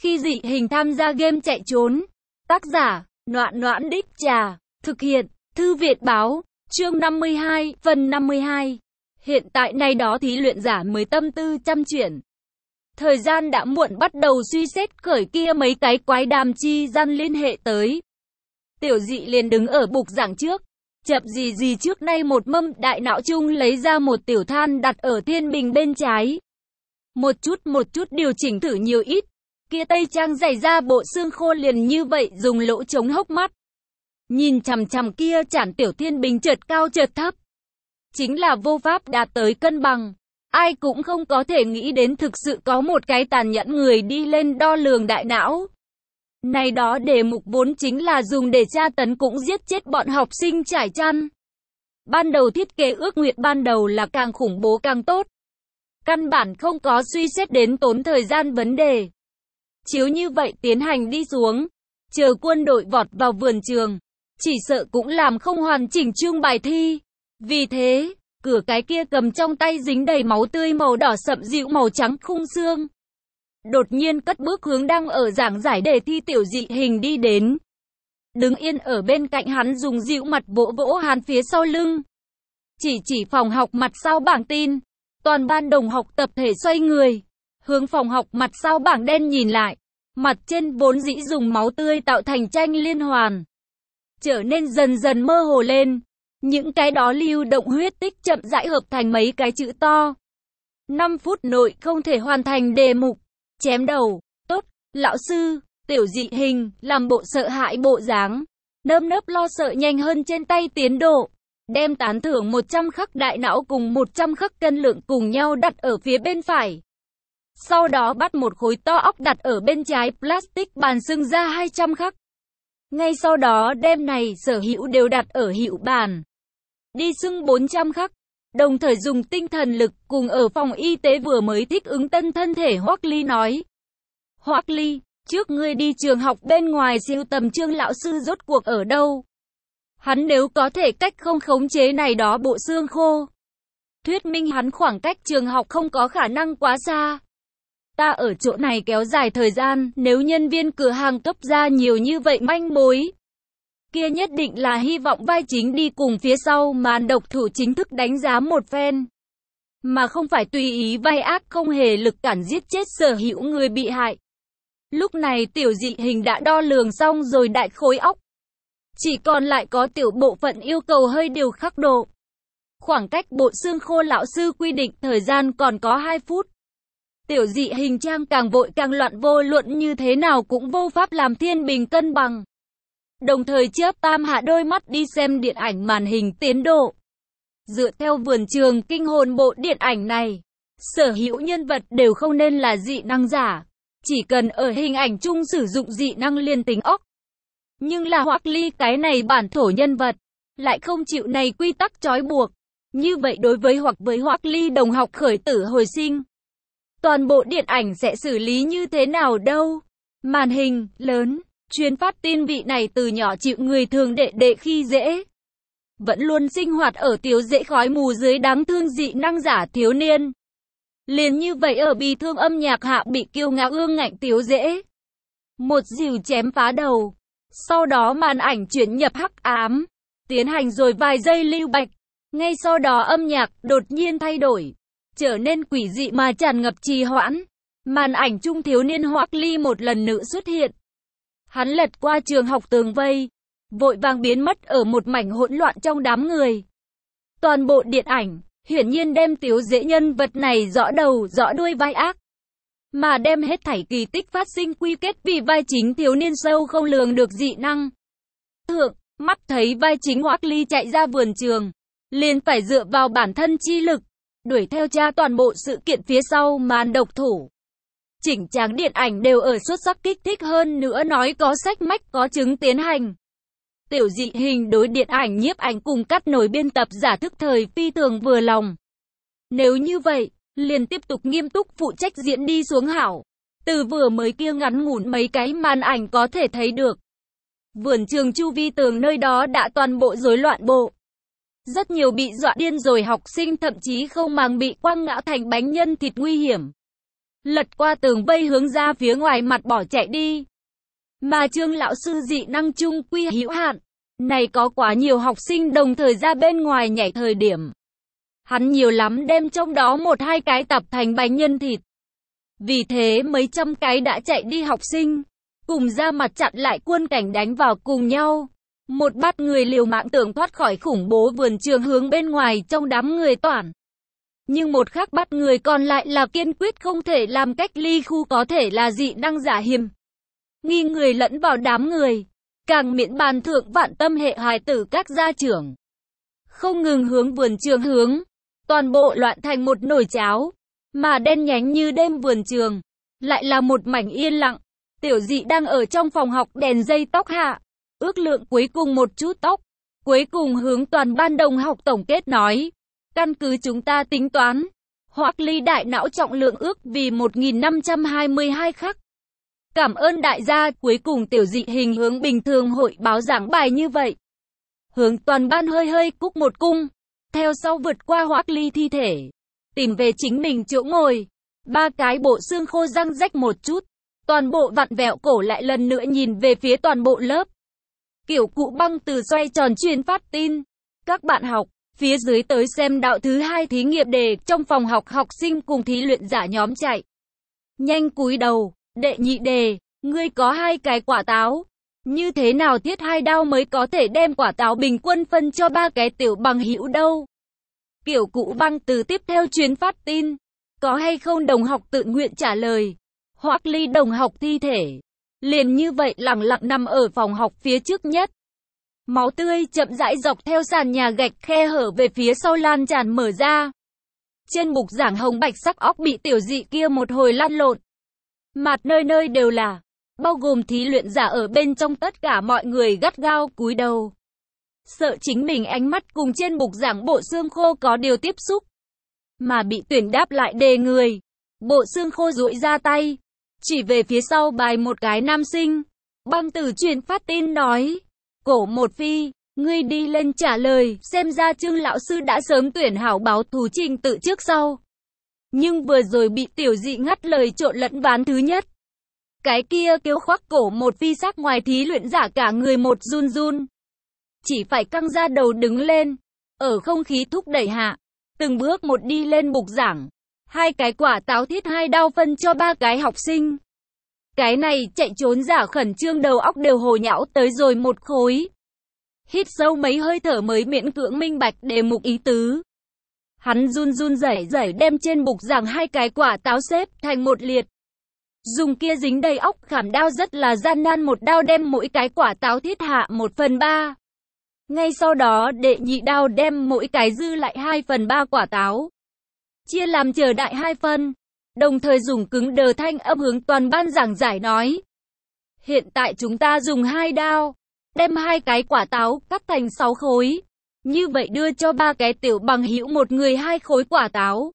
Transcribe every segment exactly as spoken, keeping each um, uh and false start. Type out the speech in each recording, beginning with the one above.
Khi dị hình tham gia game chạy trốn. Tác giả, Noãn Noãn Đích Trà. Thực hiện, Thư viện báo. Chương năm mươi hai, phần năm mươi hai. Hiện tại nay đó thí luyện giả mới tâm tư chăm chuyển. Thời gian đã muộn, bắt đầu suy xét khởi kia mấy cái quái đàm chi gian liên hệ tới. Tiểu dị liền đứng ở bục giảng trước. Chậm gì gì trước nay một mâm đại não chung lấy ra một tiểu than đặt ở thiên bình bên trái. Một chút một chút điều chỉnh thử nhiều ít. Kia tây trang dày ra bộ xương khô liền như vậy dùng lỗ chống hốc mắt. Nhìn chằm chằm kia chản tiểu thiên bình chợt cao chợt thấp. Chính là vô pháp đạt tới cân bằng. Ai cũng không có thể nghĩ đến thực sự có một cái tàn nhẫn người đi lên đo lường đại não. Này đó đề mục vốn chính là dùng để tra tấn cũng giết chết bọn học sinh trải chăn. Ban đầu thiết kế ước nguyện ban đầu là càng khủng bố càng tốt. Căn bản không có suy xét đến tốn thời gian vấn đề. Chiếu như vậy tiến hành đi xuống, chờ quân đội vọt vào vườn trường, chỉ sợ cũng làm không hoàn chỉnh chương bài thi. Vì thế, cửa cái kia cầm trong tay dính đầy máu tươi màu đỏ sậm dịu màu trắng khung xương. Đột nhiên cất bước hướng đang ở giảng giải đề thi tiểu dị hình đi đến. Đứng yên ở bên cạnh hắn dùng dịu mặt vỗ vỗ hắn phía sau lưng. Chỉ chỉ phòng học mặt sau bảng tin. Toàn ban đồng học tập thể xoay người. Hướng phòng học mặt sau bảng đen nhìn lại. Mặt trên vốn dĩ dùng máu tươi tạo thành tranh liên hoàn. Trở nên dần dần mơ hồ lên. Những cái đó lưu động huyết tích chậm rãi hợp thành mấy cái chữ to. năm phút nội không thể hoàn thành đề mục. Chém đầu. Tốt, lão sư. Tiểu dị hình, làm bộ sợ hãi bộ dáng. Nơm nớp lo sợ nhanh hơn trên tay tiến độ. Đem tán thưởng một trăm khắc đại não cùng một trăm khắc cân lượng cùng nhau đặt ở phía bên phải. Sau đó bắt một khối to óc đặt ở bên trái plastic bàn xưng ra hai trăm khắc. Ngay sau đó đem này sở hữu đều đặt ở hữu bàn. Đi xưng bốn trăm khắc. Đồng thời dùng tinh thần lực cùng ở phòng y tế vừa mới thích ứng tân thân thể Hoắc Ly nói. Hoắc Ly, trước ngươi đi trường học bên ngoài siêu tầm Trương lão sư rốt cuộc ở đâu? Hắn nếu có thể cách không khống chế này đó bộ xương khô. Thuyết minh hắn khoảng cách trường học không có khả năng quá xa. Ta ở chỗ này kéo dài thời gian, nếu nhân viên cửa hàng cấp ra nhiều như vậy manh mối. Kia nhất định là hy vọng vai chính đi cùng phía sau màn độc thủ chính thức đánh giá một phen. Mà không phải tùy ý vai ác không hề lực cản giết chết sở hữu người bị hại. Lúc này tiểu dị hình đã đo lường xong rồi đại khối óc. Chỉ còn lại có tiểu bộ phận yêu cầu hơi điều khắc độ. Khoảng cách bộ xương khô lão sư quy định thời gian còn có hai phút. Tiểu dị hình trang càng vội càng loạn, vô luận như thế nào cũng vô pháp làm thiên bình cân bằng. Đồng thời chớp tam hạ đôi mắt đi xem điện ảnh màn hình tiến độ. Dựa theo vườn trường kinh hồn bộ điện ảnh này, sở hữu nhân vật đều không nên là dị năng giả. Chỉ cần ở hình ảnh chung sử dụng dị năng liên tính óc. Nhưng là Hoắc Ly cái này bản thổ nhân vật, lại không chịu này quy tắc trói buộc. Như vậy đối với hoặc với Hoắc Ly đồng học khởi tử hồi sinh, toàn bộ điện ảnh sẽ xử lý như thế nào đâu? Màn hình lớn, truyền phát tin vị này từ nhỏ chịu người thường đệ đệ khi dễ. Vẫn luôn sinh hoạt ở tiểu dễ khói mù dưới đáng thương dị năng giả thiếu niên. Liền như vậy ở bi thương âm nhạc hạ bị kiêu ngạo ương ngạnh tiểu dễ. Một dìu chém phá đầu. Sau đó màn ảnh chuyển nhập hắc ám. Tiến hành rồi vài giây lưu bạch. Ngay sau đó âm nhạc đột nhiên thay đổi. Trở nên quỷ dị mà tràn ngập trì hoãn. Màn ảnh trung thiếu niên Hoắc Ly một lần nữa xuất hiện. Hắn lật qua trường học tường vây. Vội vàng biến mất ở một mảnh hỗn loạn trong đám người. Toàn bộ điện ảnh hiển nhiên đem tiểu dễ nhân vật này rõ đầu rõ đuôi vai ác. Mà đem hết thảy kỳ tích phát sinh quy kết vì vai chính thiếu niên sâu không lường được dị năng. Thượng, mắt thấy vai chính Hoắc Ly chạy ra vườn trường. Liền phải dựa vào bản thân chi lực. Đuổi theo tra toàn bộ sự kiện phía sau màn độc thủ. Chỉnh tráng điện ảnh đều ở xuất sắc kích thích hơn nữa nói có sách mách có chứng tiến hành. Tiểu dị hình đối điện ảnh nhiếp ảnh cùng cắt nối biên tập giả thức thời phi thường vừa lòng. Nếu như vậy, liền tiếp tục nghiêm túc phụ trách diễn đi xuống hảo. Từ vừa mới kia ngắn ngủn mấy cái màn ảnh có thể thấy được. Vườn trường chu vi tường nơi đó đã toàn bộ rối loạn bộ. Rất nhiều bị dọa điên rồi học sinh thậm chí không màng bị quăng ngã thành bánh nhân thịt nguy hiểm. lật qua tường vây hướng ra phía ngoài mặt bỏ chạy đi. Mà Trương lão sư dị năng chung quy hữu hạn, này có quá nhiều học sinh đồng thời ra bên ngoài nhảy thời điểm. Hắn nhiều lắm đem trong đó một hai cái tập thành bánh nhân thịt. Vì thế mấy trăm cái đã chạy đi học sinh, cùng ra mặt chặn lại quân cảnh đánh vào cùng nhau. Một bát người liều mạng tưởng thoát khỏi khủng bố vườn trường hướng bên ngoài trong đám người toàn. Nhưng một khắc bắt người còn lại là kiên quyết không thể làm cách ly khu có thể là dị năng giả hiểm. Nghi người lẫn vào đám người, càng miễn bàn thượng vạn tâm hệ hài tử các gia trưởng. Không ngừng hướng vườn trường hướng, toàn bộ loạn thành một nồi cháo, mà đen nhánh như đêm vườn trường, lại là một mảnh yên lặng. Tiểu dị đang ở trong phòng học đèn dây tóc hạ, ước lượng cuối cùng một chút tóc, cuối cùng hướng toàn ban đồng học tổng kết nói. Căn cứ chúng ta tính toán, Hoắc Ly đại não trọng lượng ước vì một nghìn năm trăm hai mươi hai khắc. Cảm ơn đại gia, cuối cùng tiểu dị hình hướng bình thường hội báo giảng bài như vậy. Hướng toàn ban hơi hơi cúc một cung, theo sau vượt qua Hoắc Ly thi thể, tìm về chính mình chỗ ngồi. Ba cái bộ xương khô răng rách một chút, toàn bộ vặn vẹo cổ lại lần nữa nhìn về phía toàn bộ lớp. Kiểu cụ băng từ xoay tròn truyền phát tin. Các bạn học, phía dưới tới xem đạo thứ hai thí nghiệm đề, trong phòng học học sinh cùng thí luyện giả nhóm chạy. Nhanh cúi đầu, đệ nhị đề, ngươi có hai cái quả táo. Như thế nào thiết hai đao mới có thể đem quả táo bình quân phân cho ba cái tiểu bằng hữu đâu? Kiểu cụ băng từ tiếp theo truyền phát tin. Có hay không đồng học tự nguyện trả lời. Hoắc Ly đồng học thi thể. Liền như vậy lặng lặng nằm ở phòng học phía trước nhất. Máu tươi chậm rãi dọc theo sàn nhà gạch khe hở về phía sau lan tràn mở ra. Trên bục giảng hồng bạch sắc óc bị tiểu dị kia một hồi lăn lộn. Mặt nơi nơi đều là, bao gồm thí luyện giả ở bên trong, tất cả mọi người gắt gao cúi đầu. Sợ chính mình ánh mắt cùng trên bục giảng bộ xương khô có điều tiếp xúc. Mà bị tuyển đáp lại đề người. Bộ xương khô duỗi ra tay, chỉ về phía sau bài một cái nam sinh. Băng từ truyền phát tin nói. Cổ một phi, ngươi đi lên trả lời, xem ra Trương lão sư đã sớm tuyển hảo báo thù trình tự trước sau. Nhưng vừa rồi bị tiểu dị ngắt lời trộn lẫn ván thứ nhất. Cái kia kêu khoác cổ một phi sắc ngoài thí luyện giả cả người một run run. Chỉ phải căng ra đầu đứng lên, ở không khí thúc đẩy hạ, từng bước một đi lên bục giảng. Hai cái quả táo thiết hai đao phân cho ba cái học sinh. Cái này chạy trốn giả khẩn trương đầu óc đều hồ nhão tới rồi một khối. Hít sâu mấy hơi thở mới miễn cưỡng minh bạch đề mục ý tứ. Hắn run run rẩy rẩy đem trên bục giảng hai cái quả táo xếp thành một liệt. Dùng kia dính đầy óc khảm đao rất là gian nan một đao đem mỗi cái quả táo thiết hạ một phần ba. Ngay sau đó đệ nhị đao đem mỗi cái dư lại hai phần ba quả táo. Chia làm chờ đại hai phần. Đồng thời dùng cứng đờ thanh âm hướng toàn ban giảng giải nói. Hiện tại chúng ta dùng hai đao, đem hai cái quả táo cắt thành sáu khối. Như vậy đưa cho ba cái tiểu bằng hữu một người hai khối quả táo.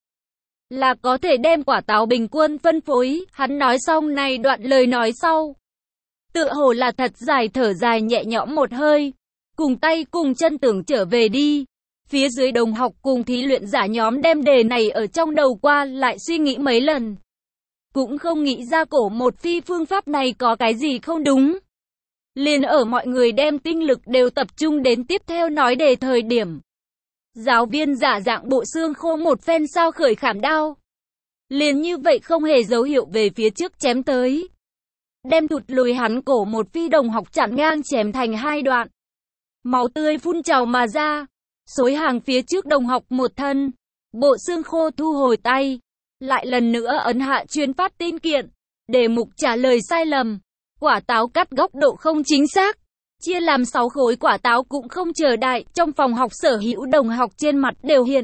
Là có thể đem quả táo bình quân phân phối. Hắn nói xong này đoạn lời nói sau. Tựa hồ là thật dài thở dài nhẹ nhõm một hơi. Cùng tay cùng chân tưởng trở về đi. Phía dưới đồng học cùng thí luyện giả nhóm đem đề này ở trong đầu qua lại suy nghĩ mấy lần. Cũng không nghĩ ra cổ một phi phương pháp này có cái gì không đúng. Liền ở mọi người đem tinh lực đều tập trung đến tiếp theo nói đề thời điểm. Giáo viên giả dạng bộ xương khô một phen sao khởi khảm đao. Liền như vậy không hề dấu hiệu về phía trước chém tới. Đem thụt lùi hắn cổ một phi đồng học chặn ngang chém thành hai đoạn. Máu tươi phun trào mà ra. Xối hàng phía trước đồng học một thân. Bộ xương khô thu hồi tay. Lại lần nữa ấn hạ truyền phát tin kiện. Đề mục trả lời sai lầm. Quả táo cắt góc độ không chính xác. Chia làm sáu khối quả táo cũng không chờ đại. Trong phòng học sở hữu đồng học trên mặt đều hiện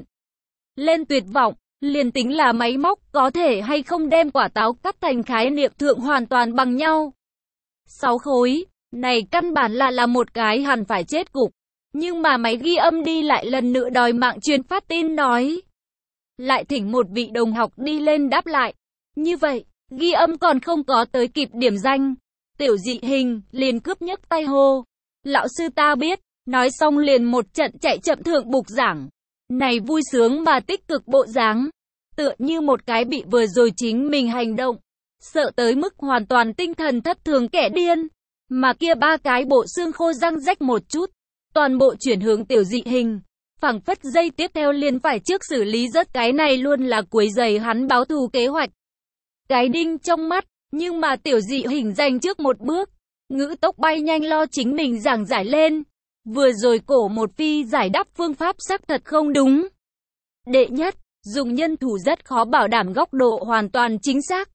lên tuyệt vọng. Liền tính là máy móc có thể hay không đem quả táo cắt thành khái niệm thượng hoàn toàn bằng nhau. Sáu khối. Này căn bản là là một cái hẳn phải chết cục. Nhưng mà máy ghi âm đi lại lần nữa đòi mạng truyền phát tin nói. Lại thỉnh một vị đồng học đi lên đáp lại. Như vậy, ghi âm còn không có tới kịp điểm danh. Tiểu dị hình, liền cướp nhấc tay hô. Lão sư ta biết, nói xong liền một trận chạy chậm thượng bục giảng. Này vui sướng mà tích cực bộ dáng. tựa như một cái bị vừa rồi chính mình hành động, sợ tới mức hoàn toàn tinh thần thất thường kẻ điên. Mà kia ba cái bộ xương khô răng rách một chút, toàn bộ chuyển hướng tiểu dị hình, phảng phất giây tiếp theo liền phải trước xử lý rớt cái này luôn là quấy rầy hắn báo thù kế hoạch. Cái đinh trong mắt, nhưng mà tiểu dị hình giành trước một bước, ngữ tốc bay nhanh lo chính mình giảng giải lên. Vừa rồi cổ một phi giải đáp phương pháp xác thật không đúng. Đệ nhất, dùng nhân thủ rất khó bảo đảm góc độ hoàn toàn chính xác.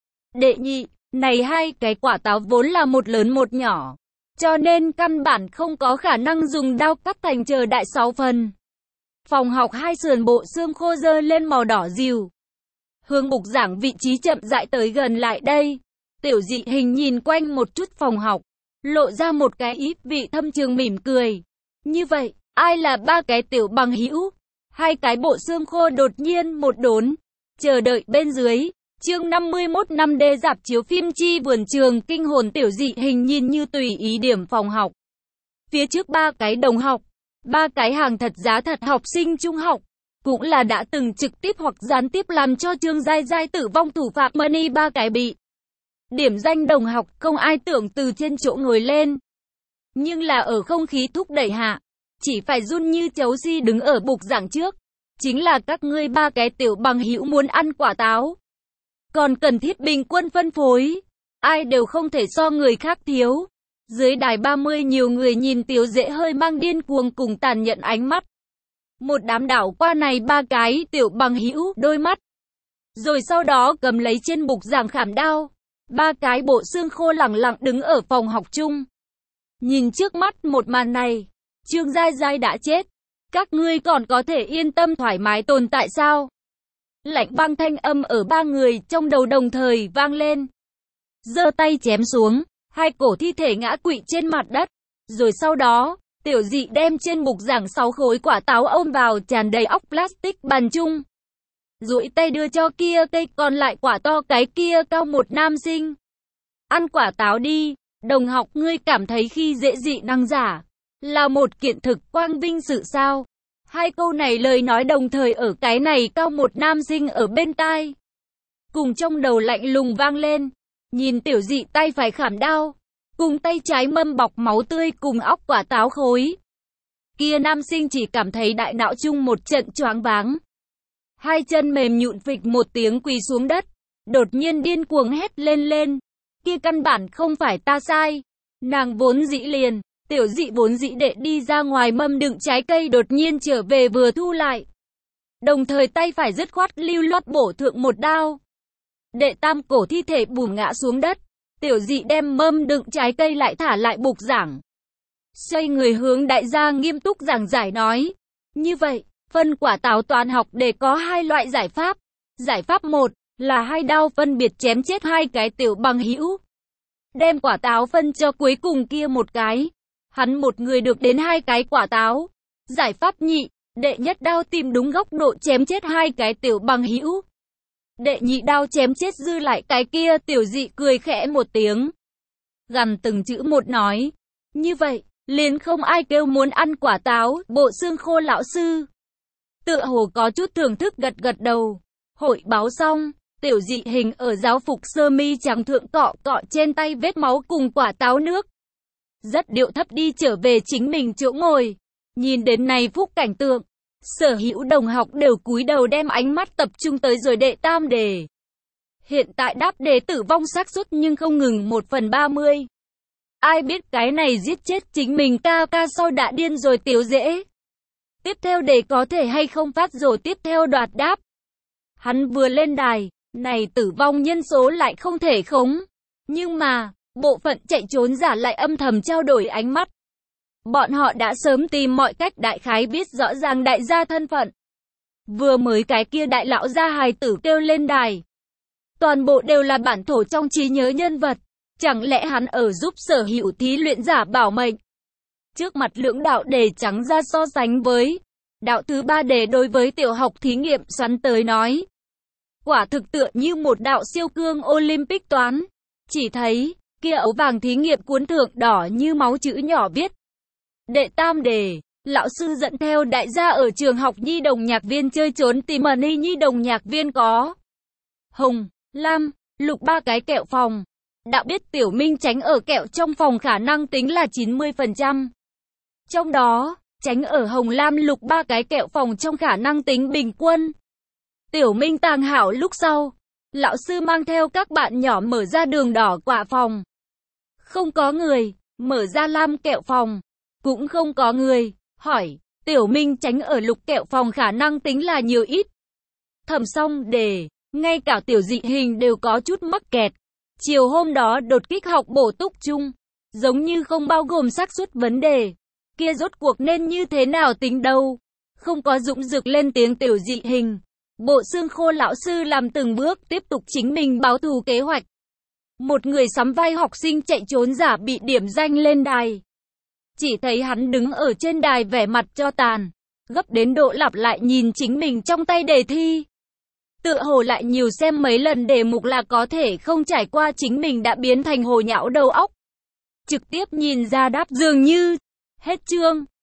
Đệ nhị, này hai cái quả táo vốn là một lớn một nhỏ, cho nên căn bản không có khả năng dùng dao cắt thành chờ đại sáu phần. Phòng học hai sườn bộ xương khô dơ lên màu đỏ dìu. Hướng bục giảng vị trí chậm rãi tới gần lại đây. Tiểu dị hình nhìn quanh một chút phòng học, lộ ra một cái ít vị thâm trường mỉm cười. Như vậy, ai là ba cái tiểu bằng hữu? Hai cái bộ xương khô đột nhiên một đốn, chờ đợi bên dưới. Chương năm mươi mốt năm D rạp chiếu phim chi vườn trường kinh hồn tiểu dị hình nhìn như tùy ý điểm phòng học. Phía trước ba cái đồng học, ba cái hàng thật giá thật học sinh trung học, cũng là đã từng trực tiếp hoặc gián tiếp làm cho Trương Giai Giai tử vong thủ phạm Money ba cái bị điểm danh đồng học không ai tưởng từ trên chỗ ngồi lên. Nhưng là ở không khí thúc đẩy hạ, chỉ phải run như chấu si đứng ở bục giảng trước. Chính là các ngươi ba cái tiểu bằng hữu muốn ăn quả táo. Còn cần thiết bình quân phân phối. Ai đều không thể so người khác thiếu. Dưới đài ba mươi nhiều người nhìn tiểu dễ hơi mang điên cuồng cùng tàn nhẫn ánh mắt. Một đám đảo qua này ba cái tiểu bằng hữu đôi mắt. Rồi sau đó cầm lấy trên bục giảng khảm đao. Ba cái bộ xương khô lẳng lặng đứng ở phòng học chung. Nhìn trước mắt một màn này, Trương Giai Giai đã chết. Các ngươi còn có thể yên tâm thoải mái tồn tại sao? Lạnh băng thanh âm ở ba người trong đầu đồng thời vang lên. Giơ tay chém xuống, hai cổ thi thể ngã quỵ trên mặt đất. Rồi sau đó, tiểu dị đem trên bục giảng sáu khối quả táo ôm vào tràn đầy óc plastic bàn chung. Duỗi tay đưa cho kia cây còn lại quả to cái kia cao một nam sinh. Ăn quả táo đi, đồng học ngươi cảm thấy khi dễ dị năng giả là một kiện thực quang vinh sự sao? Hai câu này lời nói đồng thời ở cái này cao một nam sinh ở bên tai. Cùng trong đầu lạnh lùng vang lên. Nhìn tiểu dị tay phải khảm đao, cùng tay trái mâm bọc máu tươi cùng óc quả táo khối. Kia nam sinh chỉ cảm thấy đại não chung một trận choáng váng. Hai chân mềm nhũn phịch một tiếng quỳ xuống đất. Đột nhiên điên cuồng hét lên lên. Kia căn bản không phải ta sai. Nàng vốn dĩ liền. Tiểu dị vốn dĩ đệ đi ra ngoài mâm đựng trái cây đột nhiên trở về vừa thu lại. Đồng thời tay phải dứt khoát lưu loát bổ thượng một đao. Đệ tam cổ thi thể bùm ngã xuống đất. Tiểu dị đem mâm đựng trái cây lại thả lại bục giảng. Xoay người hướng đại gia nghiêm túc giảng giải nói. Như vậy, phân quả táo toán học để có hai loại giải pháp. Giải pháp một là hai đao phân biệt chém chết hai cái tiểu bằng hữu. Đem quả táo phân cho cuối cùng kia một cái. Hắn một người được đến hai cái quả táo. Giải pháp nhị, đệ nhất đao tìm đúng góc độ chém chết hai cái tiểu bằng hữu. Đệ nhị đao chém chết dư lại cái kia. Tiểu dị cười khẽ một tiếng, gằn từng chữ một nói. Như vậy, liền không ai kêu muốn ăn quả táo. Bộ xương khô lão sư tựa hồ có chút thưởng thức gật gật đầu. Hội báo xong, tiểu dị hình ở giáo phục sơ mi trắng thượng cọ cọ trên tay vết máu cùng quả táo nước. Rất điệu thấp đi trở về chính mình chỗ ngồi. Nhìn đến này phúc cảnh tượng, sở hữu đồng học đều cúi đầu đem ánh mắt tập trung tới rồi đệ tam đề. Hiện tại đáp đề tử vong xác suất nhưng không ngừng một phần ba mươi. Ai biết cái này giết chết chính mình ca ca sau đã điên rồi tiểu dễ. Tiếp theo đề có thể hay không phát rồi tiếp theo đoạt đáp. Hắn vừa lên đài, này tử vong nhân số lại không thể khống. Nhưng mà, bộ phận chạy trốn giả lại âm thầm trao đổi ánh mắt. Bọn họ đã sớm tìm mọi cách đại khái biết rõ ràng đại gia thân phận. Vừa mới cái kia đại lão gia hài tử kêu lên đài. Toàn bộ đều là bản thổ trong trí nhớ nhân vật. Chẳng lẽ hắn ở giúp sở hữu thí luyện giả bảo mệnh? Trước mặt lưỡng đạo đề trắng ra so sánh với đạo thứ ba đề đối với tiểu học thí nghiệm xoắn tới nói. Quả thực tựa như một đạo siêu cương Olympic toán. Chỉ thấy, kia ấu vàng thí nghiệm cuốn thượng đỏ như máu chữ nhỏ viết. Đệ tam đề, Lão sư dẫn theo đại gia ở trường học nhi đồng nhạc viên chơi trốn tìm money. Nhi đồng nhạc viên có hồng, lam, lục ba cái kẹo phòng. Đã biết Tiểu Minh tránh ở kẹo trong phòng khả năng tính là chín mươi phần trăm. Trong đó, tránh ở hồng lam lục ba cái kẹo phòng trong khả năng tính bình quân. Tiểu Minh tàng hảo lúc sau, lão sư mang theo các bạn nhỏ mở ra đường đỏ quả phòng. Không có người, mở ra lam kẹo phòng. Cũng không có người, hỏi, Tiểu Minh tránh ở lục kẹo phòng khả năng tính là nhiều ít. Thẩm xong đề, ngay cả Tiểu Dị Hình đều có chút mắc kẹt. Chiều hôm đó đột kích học bổ túc chung, giống như không bao gồm xác suất vấn đề. Kia rốt cuộc nên như thế nào tính đâu? Không có dũng dực lên tiếng Tiểu Dị Hình. Bộ xương khô lão sư làm từng bước tiếp tục chính mình báo thù kế hoạch. Một người sắm vai học sinh chạy trốn giả bị điểm danh lên đài. Chỉ thấy hắn đứng ở trên đài vẻ mặt cho tàn, gấp đến độ lặp lại nhìn chính mình trong tay đề thi. Tựa hồ lại nhiều xem mấy lần đề mục là có thể không trải qua chính mình đã biến thành hồ nhão đầu óc. Trực tiếp nhìn ra đáp dường như. Hết chương.